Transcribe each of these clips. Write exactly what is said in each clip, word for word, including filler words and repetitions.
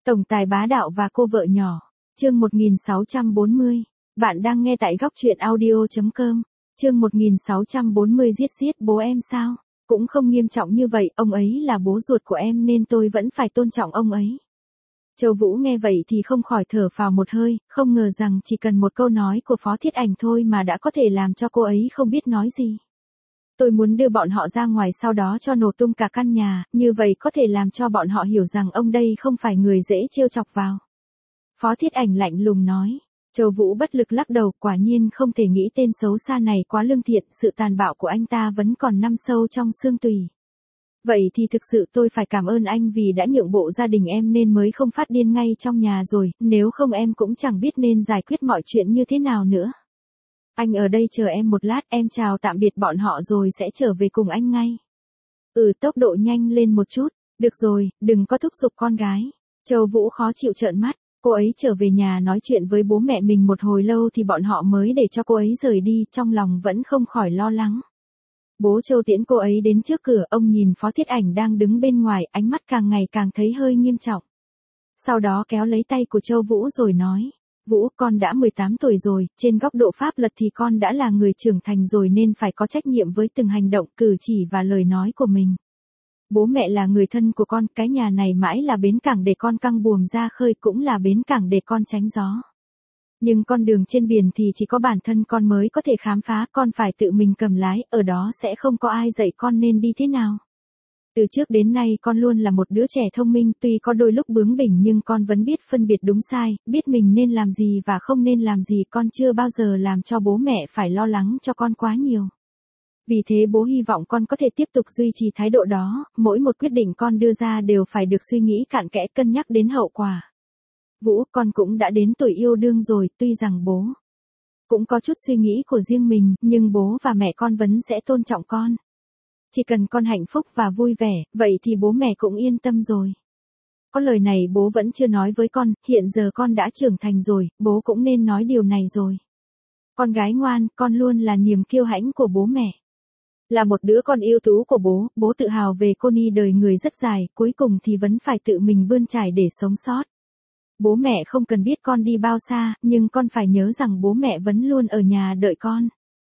Tổng tài bá đạo và cô vợ nhỏ. Chương một nghìn sáu trăm bốn mươi. Bạn đang nghe tại góc truyện audio chấm com. Chương một nghìn sáu trăm bốn mươi giết giết bố em sao? Cũng không nghiêm trọng như vậy, ông ấy là bố ruột của em nên tôi vẫn phải tôn trọng ông ấy. Châu Vũ nghe vậy thì không khỏi thở phào một hơi, không ngờ rằng chỉ cần một câu nói của Phó Thiết Ảnh thôi mà đã có thể làm cho cô ấy không biết nói gì. Tôi muốn đưa bọn họ ra ngoài sau đó cho nổ tung cả căn nhà, như vậy có thể làm cho bọn họ hiểu rằng ông đây không phải người dễ trêu chọc vào. Phó Thiết Ảnh lạnh lùng nói. Châu Vũ bất lực lắc đầu, quả nhiên không thể nghĩ tên xấu xa này quá lương thiện, sự tàn bạo của anh ta vẫn còn nằm sâu trong xương tủy. Vậy thì thực sự tôi phải cảm ơn anh vì đã nhượng bộ gia đình em nên mới không phát điên ngay trong nhà rồi, nếu không em cũng chẳng biết nên giải quyết mọi chuyện như thế nào nữa. Anh ở đây chờ em một lát, em chào tạm biệt bọn họ rồi sẽ trở về cùng anh ngay. Ừ, tốc độ nhanh lên một chút. Được rồi, đừng có thúc giục con gái. Châu Vũ khó chịu trợn mắt. Cô ấy trở về nhà nói chuyện với bố mẹ mình một hồi lâu thì bọn họ mới để cho cô ấy rời đi, trong lòng vẫn không khỏi lo lắng. Bố Châu tiễn cô ấy đến trước cửa, ông nhìn Phó Thiết Ảnh đang đứng bên ngoài, ánh mắt càng ngày càng thấy hơi nghiêm trọng. Sau đó kéo lấy tay của Châu Vũ rồi nói. Vũ, con đã mười tám tuổi rồi, trên góc độ pháp luật thì con đã là người trưởng thành rồi nên phải có trách nhiệm với từng hành động, cử chỉ và lời nói của mình. Bố mẹ là người thân của con, cái nhà này mãi là bến cảng để con căng buồm ra khơi, cũng là bến cảng để con tránh gió. Nhưng con đường trên biển thì chỉ có bản thân con mới có thể khám phá, con phải tự mình cầm lái, ở đó sẽ không có ai dạy con nên đi thế nào. Từ trước đến nay con luôn là một đứa trẻ thông minh, tuy có đôi lúc bướng bỉnh nhưng con vẫn biết phân biệt đúng sai, biết mình nên làm gì và không nên làm gì, con chưa bao giờ làm cho bố mẹ phải lo lắng cho con quá nhiều. Vì thế bố hy vọng con có thể tiếp tục duy trì thái độ đó, mỗi một quyết định con đưa ra đều phải được suy nghĩ cặn kẽ, cân nhắc đến hậu quả. Vũ, con cũng đã đến tuổi yêu đương rồi, tuy rằng bố cũng có chút suy nghĩ của riêng mình, nhưng bố và mẹ con vẫn sẽ tôn trọng con. Chỉ cần con hạnh phúc và vui vẻ, vậy thì bố mẹ cũng yên tâm rồi. Có lời này bố vẫn chưa nói với con, hiện giờ con đã trưởng thành rồi, bố cũng nên nói điều này rồi. Con gái ngoan, con luôn là niềm kiêu hãnh của bố mẹ. Là một đứa con ưu tú của bố, bố tự hào về cô Ni đời người rất dài, cuối cùng thì vẫn phải tự mình bươn trải để sống sót. Bố mẹ không cần biết con đi bao xa, nhưng con phải nhớ rằng bố mẹ vẫn luôn ở nhà đợi con.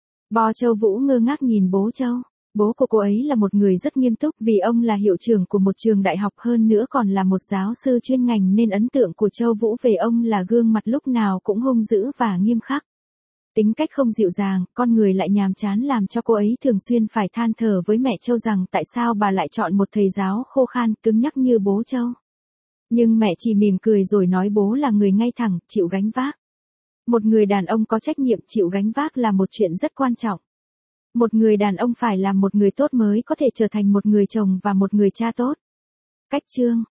Bò Châu Vũ ngơ ngác nhìn bố Châu. Bố của cô ấy là một người rất nghiêm túc vì ông là hiệu trưởng của một trường đại học, hơn nữa còn là một giáo sư chuyên ngành nên ấn tượng của Châu Vũ về ông là gương mặt lúc nào cũng hung dữ và nghiêm khắc. Tính cách không dịu dàng, con người lại nhàm chán làm cho cô ấy thường xuyên phải than thở với mẹ Châu rằng tại sao bà lại chọn một thầy giáo khô khan, cứng nhắc như bố Châu. Nhưng mẹ chỉ mỉm cười rồi nói bố là người ngay thẳng, chịu gánh vác. Một người đàn ông có trách nhiệm, chịu gánh vác là một chuyện rất quan trọng. Một người đàn ông phải là một người tốt mới có thể trở thành một người chồng và một người cha tốt. Cách chương